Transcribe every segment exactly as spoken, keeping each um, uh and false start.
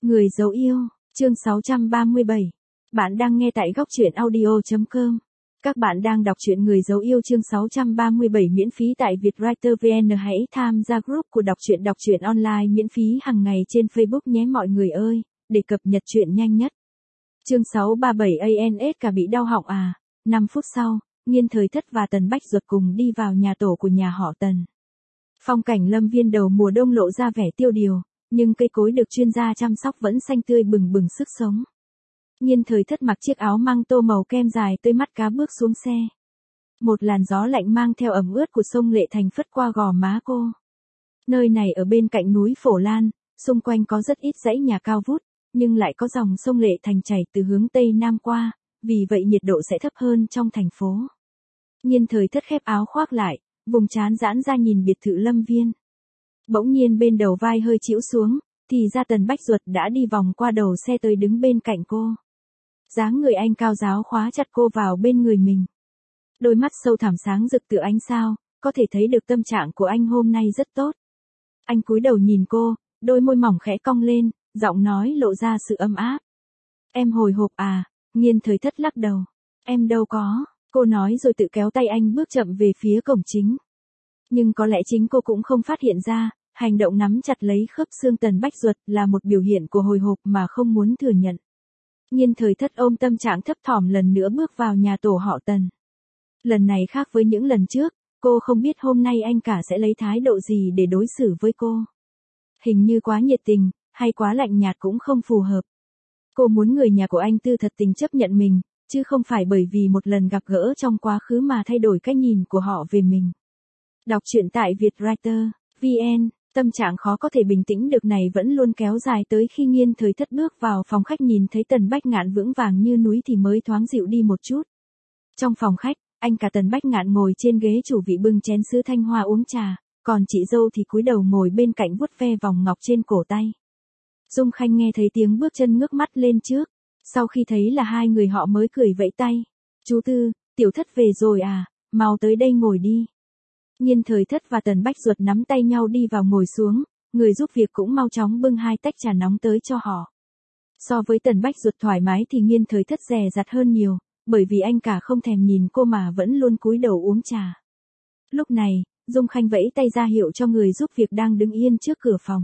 Người dấu yêu, chương sáu trăm ba mươi bảy. Bạn đang nghe tại góc truyện audio chấm com. Các bạn đang đọc truyện Người dấu yêu chương sáu trăm ba mươi bảy miễn phí tại Vietwriter vê en. Hãy tham gia group của đọc truyện đọc truyện online miễn phí hàng ngày trên Facebook nhé mọi người ơi, để cập nhật truyện nhanh nhất. Chương sáu trăm ba mươi bảy a en ét cả bị đau họng à. năm phút sau, Nghiên Thời Thất và Tần Bách Duật cùng đi vào nhà tổ của nhà họ Tần. Phong cảnh lâm viên đầu mùa đông lộ ra vẻ tiêu điều, nhưng cây cối được chuyên gia chăm sóc vẫn xanh tươi bừng bừng sức sống. Nghiên Thời Thất mặc chiếc áo măng tô màu kem dài tươi mắt cá bước xuống xe. Một làn gió lạnh mang theo ẩm ướt của sông Lệ Thành phất qua gò má cô. Nơi này ở bên cạnh núi Phổ Lan, xung quanh có rất ít dãy nhà cao vút, nhưng lại có dòng sông Lệ Thành chảy từ hướng Tây Nam qua, vì vậy nhiệt độ sẽ thấp hơn trong thành phố. Nghiên Thời Thất khép áo khoác lại, vùng trán giãn ra nhìn biệt thự lâm viên. Bỗng nhiên bên đầu vai hơi chĩu xuống, thì ra Tần Bách Duật đã đi vòng qua đầu xe tới đứng bên cạnh cô. Dáng người anh cao ráo khóa chặt cô vào bên người mình. Đôi mắt sâu thẳm sáng rực tựa ánh sao, có thể thấy được tâm trạng của anh hôm nay rất tốt. Anh cúi đầu nhìn cô, đôi môi mỏng khẽ cong lên, giọng nói lộ ra sự ấm áp. Em hồi hộp à? Nghiên Thời Thất lắc đầu. Em đâu có, cô nói rồi tự kéo tay anh bước chậm về phía cổng chính. Nhưng có lẽ chính cô cũng không phát hiện ra, hành động nắm chặt lấy khớp xương Tần Bách Duật là một biểu hiện của hồi hộp mà không muốn thừa nhận. Nghiên Thời Thất ôm tâm trạng thấp thỏm lần nữa bước vào nhà tổ họ Tần. Lần này khác với những lần trước, cô không biết hôm nay anh cả sẽ lấy thái độ gì để đối xử với cô. Hình như quá nhiệt tình, hay quá lạnh nhạt cũng không phù hợp. Cô muốn người nhà của anh Tư thật tình chấp nhận mình, chứ không phải bởi vì một lần gặp gỡ trong quá khứ mà thay đổi cách nhìn của họ về mình. Đọc truyện tại Vietwriter vê en, tâm trạng khó có thể bình tĩnh được này vẫn luôn kéo dài tới khi Nghiên Thời Thất bước vào phòng khách nhìn thấy Tần Bách Ngạn vững vàng như núi thì mới thoáng dịu đi một chút. Trong phòng khách, anh cả Tần Bách Ngạn ngồi trên ghế chủ vị bưng chén sứ thanh hoa uống trà, còn chị dâu thì cúi đầu ngồi bên cạnh vuốt ve vòng ngọc trên cổ tay. Dung Khanh nghe thấy tiếng bước chân ngước mắt lên trước, sau khi thấy là hai người họ mới cười vẫy tay. Chú Tư, Tiểu Thất về rồi à, mau tới đây ngồi đi. Nghiên Thời Thất và Tần Bách Duật nắm tay nhau đi vào ngồi xuống, người giúp việc cũng mau chóng bưng hai tách trà nóng tới cho họ. So với Tần Bách Duật thoải mái thì Nghiên Thời Thất dè dặt hơn nhiều, bởi vì anh cả không thèm nhìn cô mà vẫn luôn cúi đầu uống trà. Lúc này, Dung Khanh vẫy tay ra hiệu cho người giúp việc đang đứng yên trước cửa phòng.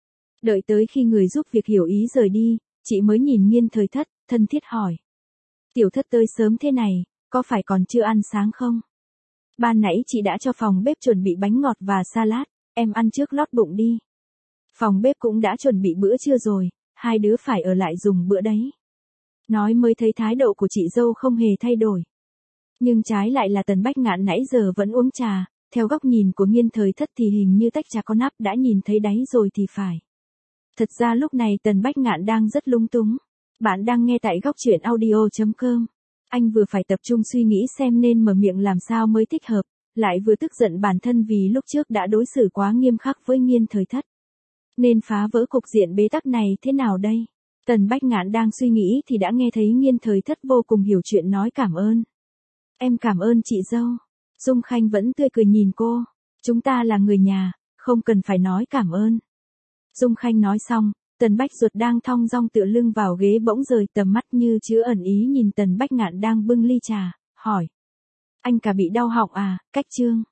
Đợi tới khi người giúp việc hiểu ý rời đi, chị mới nhìn Nghiên Thời Thất, thân thiết hỏi. Tiểu Thất tới sớm thế này, có phải còn chưa ăn sáng không? Ban nãy chị đã cho phòng bếp chuẩn bị bánh ngọt và salad, em ăn trước lót bụng đi. Phòng bếp cũng đã chuẩn bị bữa trưa rồi, hai đứa phải ở lại dùng bữa đấy. Nói mới thấy thái độ của chị dâu không hề thay đổi. Nhưng trái lại là Tần Bách Ngạn nãy giờ vẫn uống trà, theo góc nhìn của Nghiên Thời Thất thì hình như tách trà có nắp đã nhìn thấy đáy rồi thì phải. Thật ra lúc này Tần Bách Ngạn đang rất lung túng. Bạn đang nghe tại góc truyện audio chấm com. Anh vừa phải tập trung suy nghĩ xem nên mở miệng làm sao mới thích hợp, lại vừa tức giận bản thân vì lúc trước đã đối xử quá nghiêm khắc với Nghiên Thời Thất. Nên phá vỡ cục diện bế tắc này thế nào đây? Tần Bách Ngạn đang suy nghĩ thì đã nghe thấy Nghiên Thời Thất vô cùng hiểu chuyện nói cảm ơn. Em cảm ơn chị dâu. Dung Khanh vẫn tươi cười nhìn cô. Chúng ta là người nhà, không cần phải nói cảm ơn. Dung Khanh nói xong, Tần Bách Duật đang thong dong tựa lưng vào ghế bỗng rời tầm mắt như chứa ẩn ý nhìn Tần Bách Ngạn đang bưng ly trà, hỏi. Anh cả bị đau họng à, cách chương.